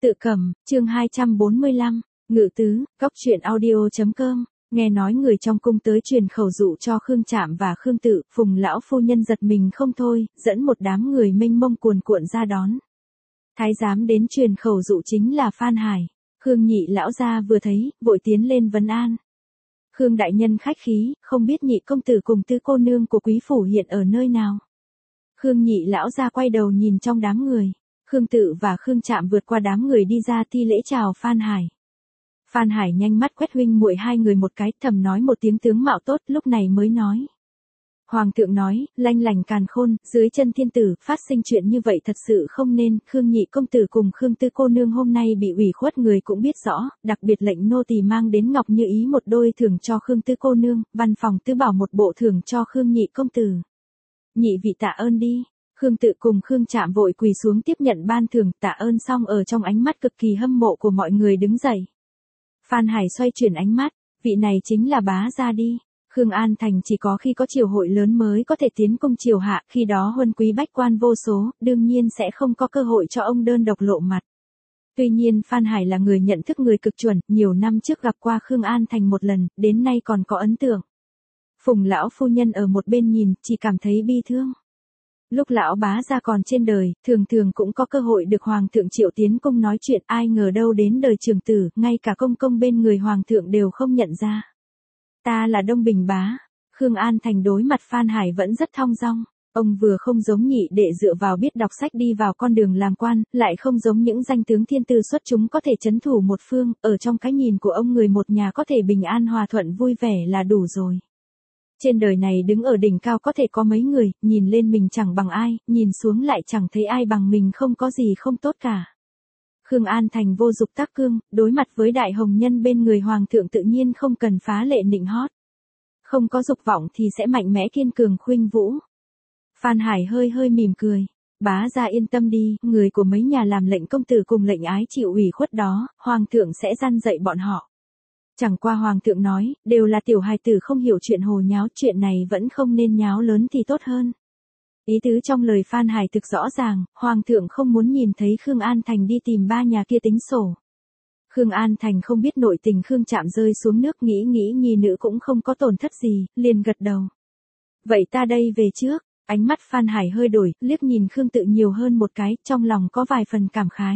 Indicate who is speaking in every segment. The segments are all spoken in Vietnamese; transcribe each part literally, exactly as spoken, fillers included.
Speaker 1: Tự cầm, chương hai trăm bốn mươi lăm, Ngự tứ, góc truyện audio chấm com. Nghe nói người trong cung tới truyền khẩu dụ cho Khương Trạm và Khương Tự, Phùng lão phu nhân giật mình không thôi, dẫn một đám người mênh mông cuồn cuộn ra đón. Thái giám đến truyền khẩu dụ chính là Phan Hải. Khương nhị lão gia vừa thấy, vội tiến lên vấn an. Khương đại nhân khách khí, không biết nhị công tử cùng tứ cô nương của quý phủ hiện ở nơi nào. Khương nhị lão gia quay đầu nhìn trong đám người. Khương Tự và Khương Trạm vượt qua đám người đi ra thi lễ chào Phan Hải. Phan Hải nhanh mắt quét huynh muội hai người một cái, thầm nói một tiếng tướng mạo tốt, lúc này mới nói. Hoàng thượng nói, lanh lành càn khôn, dưới chân thiên tử, phát sinh chuyện như vậy thật sự không nên. Khương nhị công tử cùng Khương tư cô nương hôm nay bị ủy khuất người cũng biết rõ, đặc biệt lệnh nô tỳ mang đến ngọc như ý một đôi thưởng cho Khương tư cô nương, văn phòng tứ bảo một bộ thưởng cho Khương nhị công tử. Nhị vị tạ ơn đi. Khương Tự cùng Khương Trạm vội quỳ xuống tiếp nhận ban thưởng, tạ ơn xong ở trong ánh mắt cực kỳ hâm mộ của mọi người đứng dậy. Phan Hải xoay chuyển ánh mắt, vị này chính là bá gia đi. Khương An Thành chỉ có khi có triều hội lớn mới có thể tiến công triều hạ, khi đó huân quý bách quan vô số, đương nhiên sẽ không có cơ hội cho ông đơn độc lộ mặt. Tuy nhiên Phan Hải là người nhận thức người cực chuẩn, nhiều năm trước gặp qua Khương An Thành một lần, đến nay còn có ấn tượng. Phùng lão phu nhân ở một bên nhìn, chỉ cảm thấy bi thương. Lúc lão bá gia còn trên đời, thường thường cũng có cơ hội được hoàng thượng triệu tiến cung nói chuyện, ai ngờ đâu đến đời trường tử, ngay cả công công bên người hoàng thượng đều không nhận ra. Ta là Đông Bình bá. Khương An Thành đối mặt Phan Hải vẫn rất thong dong. Ông vừa không giống nhị đệ dựa vào biết đọc sách đi vào con đường làm quan, lại không giống những danh tướng thiên tư xuất chúng có thể trấn thủ một phương, ở trong cái nhìn của ông người một nhà có thể bình an hòa thuận vui vẻ là đủ rồi. Trên đời này đứng ở đỉnh cao có thể có mấy người, nhìn lên mình chẳng bằng ai, nhìn xuống lại chẳng thấy ai bằng mình, không có gì không tốt cả. Khương An Thành vô dục tác cương, đối mặt với đại hồng nhân bên người hoàng thượng tự nhiên không cần phá lệ nịnh hót. Không có dục vọng thì sẽ mạnh mẽ kiên cường khuynh vũ. Phan Hải hơi hơi mỉm cười. Bá gia yên tâm đi, người của mấy nhà làm lệnh công tử cùng lệnh ái chịu ủy khuất đó, hoàng thượng sẽ răn dạy bọn họ. Chẳng qua hoàng thượng nói, đều là tiểu hài tử không hiểu chuyện hồ nháo, chuyện này vẫn không nên nháo lớn thì tốt hơn. Ý tứ trong lời Phan Hải thực rõ ràng, hoàng thượng không muốn nhìn thấy Khương An Thành đi tìm ba nhà kia tính sổ. Khương An Thành không biết nội tình Khương Trạm rơi xuống nước, nghĩ nghĩ nhi nữ cũng không có tổn thất gì, liền gật đầu. Vậy ta đây về trước. Ánh mắt Phan Hải hơi đổi, liếc nhìn Khương Tự nhiều hơn một cái, trong lòng có vài phần cảm khái.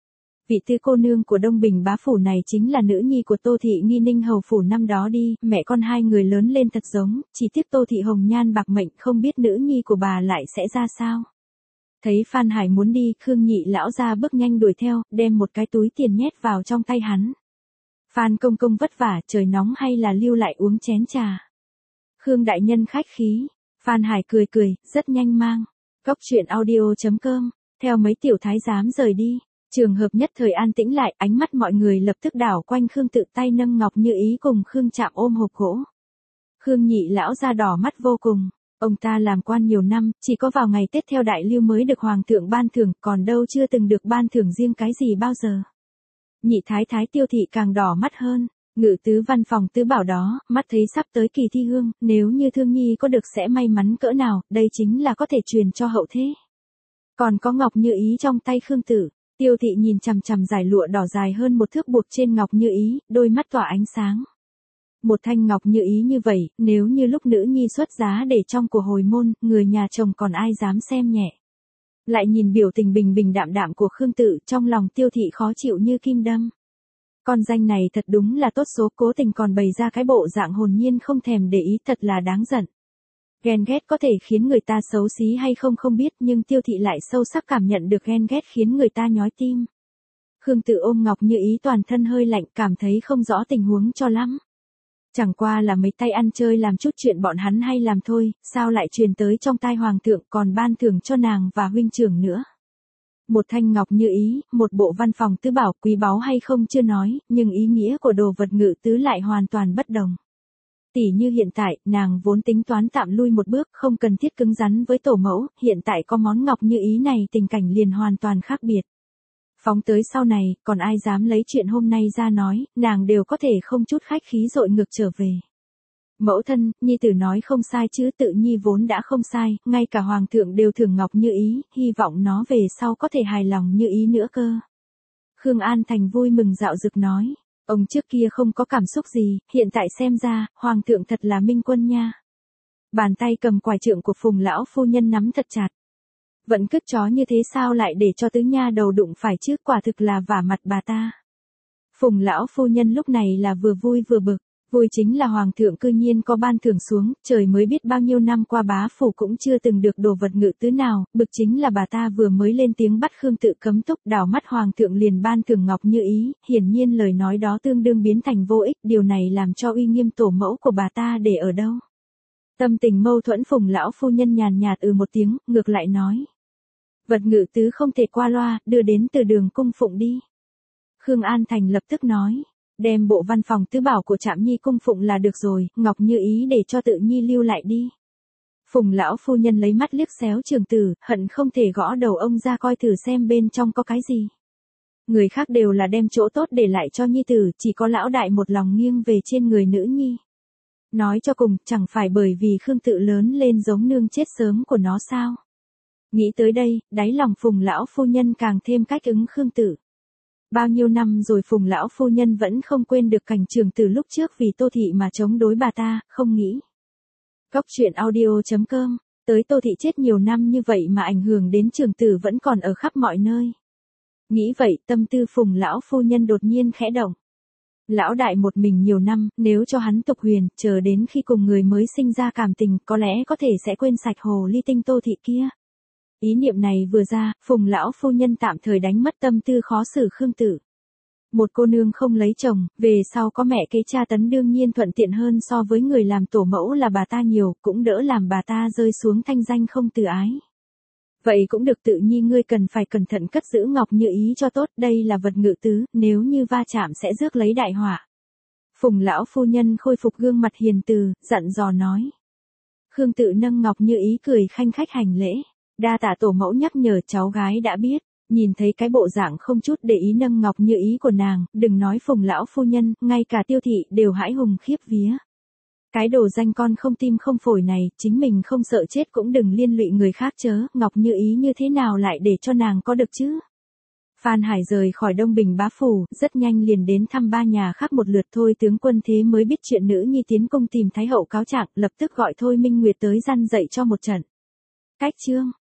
Speaker 1: Vị tư cô nương của Đông Bình bá phủ này chính là nữ nhi của Tô Thị Nghi Ninh hầu phủ năm đó đi, mẹ con hai người lớn lên thật giống, chỉ tiếc Tô Thị hồng nhan bạc mệnh, không biết nữ nhi của bà lại sẽ ra sao. Thấy Phan Hải muốn đi, Khương nhị lão ra bước nhanh đuổi theo, đem một cái túi tiền nhét vào trong tay hắn. Phan công công vất vả, trời nóng hay là lưu lại uống chén trà. Khương đại nhân khách khí. Phan Hải cười cười, rất nhanh mang. Góc truyện audio chấm com, theo mấy tiểu thái giám rời đi. Trường hợp nhất thời an tĩnh lại, ánh mắt mọi người lập tức đảo quanh Khương Tự, tay nâng ngọc như ý cùng Khương Trạm ôm hộp gỗ. Khương nhị lão ra đỏ mắt vô cùng. Ông ta làm quan nhiều năm, chỉ có vào ngày Tết theo đại lưu mới được hoàng thượng ban thưởng, còn đâu chưa từng được ban thưởng riêng cái gì bao giờ. Nhị thái thái Tiêu Thị càng đỏ mắt hơn. Ngự tứ văn phòng tứ bảo đó, mắt thấy sắp tới kỳ thi hương, nếu như Thương Nhi có được sẽ may mắn cỡ nào, đây chính là có thể truyền cho hậu thế. Còn có ngọc như ý trong tay Khương Tử. Tiêu Thị nhìn chằm chằm dải lụa đỏ dài hơn một thước buộc trên ngọc như ý, đôi mắt tỏa ánh sáng. Một thanh ngọc như ý như vậy, nếu như lúc nữ nhi xuất giá để trong của hồi môn, người nhà chồng còn ai dám xem nhẹ. Lại nhìn biểu tình bình bình đạm đạm của Khương Tự, trong lòng Tiêu Thị khó chịu như kim đâm. Con danh này thật đúng là tốt số, cố tình còn bày ra cái bộ dạng hồn nhiên không thèm để ý, thật là đáng giận. Ghen ghét có thể khiến người ta xấu xí hay không không biết, nhưng Tiêu Thị lại sâu sắc cảm nhận được ghen ghét khiến người ta nhói tim. Khương Tự ôm ngọc như ý toàn thân hơi lạnh, cảm thấy không rõ tình huống cho lắm. Chẳng qua là mấy tay ăn chơi làm chút chuyện bọn hắn hay làm thôi, sao lại truyền tới trong tai hoàng thượng, còn ban thưởng cho nàng và huynh trưởng nữa. Một thanh ngọc như ý, một bộ văn phòng tứ bảo, quý báu hay không chưa nói, nhưng ý nghĩa của đồ vật ngự tứ lại hoàn toàn bất đồng. Tỷ như hiện tại, nàng vốn tính toán tạm lui một bước, không cần thiết cứng rắn với tổ mẫu, hiện tại có món ngọc như ý này, tình cảnh liền hoàn toàn khác biệt. Phóng tới sau này, còn ai dám lấy chuyện hôm nay ra nói, nàng đều có thể không chút khách khí dội ngược trở về. Mẫu thân, nhi tử nói không sai chứ, Tự nhi vốn đã không sai, ngay cả hoàng thượng đều thưởng ngọc như ý, hy vọng nó về sau có thể hài lòng như ý nữa cơ. Khương An Thành vui mừng dạo dực nói. Ông trước kia không có cảm xúc gì, hiện tại xem ra, hoàng thượng thật là minh quân nha. Bàn tay cầm quải trượng của Phùng lão phu nhân nắm thật chặt. Vẫn cứt chó như thế sao lại để cho tứ nha đầu đụng phải chứ, quả thực là vả mặt bà ta. Phùng lão phu nhân lúc này là vừa vui vừa bực. Vui chính là hoàng thượng cư nhiên có ban thưởng xuống, trời mới biết bao nhiêu năm qua bá phủ cũng chưa từng được đồ vật ngự tứ nào, bực chính là bà ta vừa mới lên tiếng bắt Khương Tự cấm túc, đảo mắt hoàng thượng liền ban thưởng ngọc như ý, hiển nhiên lời nói đó tương đương biến thành vô ích, điều này làm cho uy nghiêm tổ mẫu của bà ta để ở đâu. Tâm tình mâu thuẫn, Phùng lão phu nhân nhàn nhạt ừ một tiếng, ngược lại nói. Vật ngự tứ không thể qua loa, đưa đến từ đường cung phụng đi. Khương An Thành lập tức nói. Đem bộ văn phòng tứ bảo của Trạm Nhi cung phụng là được rồi, ngọc như ý để cho Tự Nhi lưu lại đi. Phùng lão phu nhân lấy mắt liếc xéo Trường Tử, hận không thể gõ đầu ông ra coi thử xem bên trong có cái gì. Người khác đều là đem chỗ tốt để lại cho Nhi tử, chỉ có lão đại một lòng nghiêng về trên người nữ nhi. Nói cho cùng, chẳng phải bởi vì Khương Tự lớn lên giống nương chết sớm của nó sao? Nghĩ tới đây, đáy lòng Phùng lão phu nhân càng thêm cách ứng Khương Tự. Bao nhiêu năm rồi Phùng lão phu nhân vẫn không quên được cảnh Trường Tử lúc trước vì Tô Thị mà chống đối bà ta, không nghĩ. Cóc truyện audio chấm com, tới Tô Thị chết nhiều năm như vậy mà ảnh hưởng đến Trường Tử vẫn còn ở khắp mọi nơi. Nghĩ vậy, tâm tư Phùng lão phu nhân đột nhiên khẽ động. Lão đại một mình nhiều năm, nếu cho hắn tục huyền, chờ đến khi cùng người mới sinh ra cảm tình, có lẽ có thể sẽ quên sạch hồ ly tinh Tô Thị kia. Ý niệm này vừa ra, Phùng lão phu nhân tạm thời đánh mất tâm tư khó xử Khương Tự. Một cô nương không lấy chồng, về sau có mẹ kế tra tấn đương nhiên thuận tiện hơn so với người làm tổ mẫu là bà ta nhiều, cũng đỡ làm bà ta rơi xuống thanh danh không từ ái. Vậy cũng được, Tự Nhi ngươi cần phải cẩn thận cất giữ ngọc như ý cho tốt, đây là vật ngự tứ, nếu như va chạm sẽ rước lấy đại họa. Phùng lão phu nhân khôi phục gương mặt hiền từ, dặn dò nói. Khương Tự nâng ngọc như ý cười khanh khách hành lễ. Đa tạ tổ mẫu nhắc nhở, cháu gái đã biết. Nhìn thấy cái bộ dạng không chút để ý nâng ngọc như ý của nàng, đừng nói Phùng lão phu nhân, ngay cả Tiêu Thị đều hãi hùng khiếp vía. Cái đồ danh con không tim không phổi này, chính mình không sợ chết cũng đừng liên lụy người khác chớ, ngọc như ý như thế nào lại để cho nàng có được chứ? Phan Hải rời khỏi Đông Bình bá phủ, rất nhanh liền đến thăm ba nhà khác một lượt. Thôi tướng quân thế mới biết chuyện nữ nhi tiến cung tìm Thái hậu cáo trạng, lập tức gọi Thôi Minh Nguyệt tới răn dạy cho một trận. Cách chương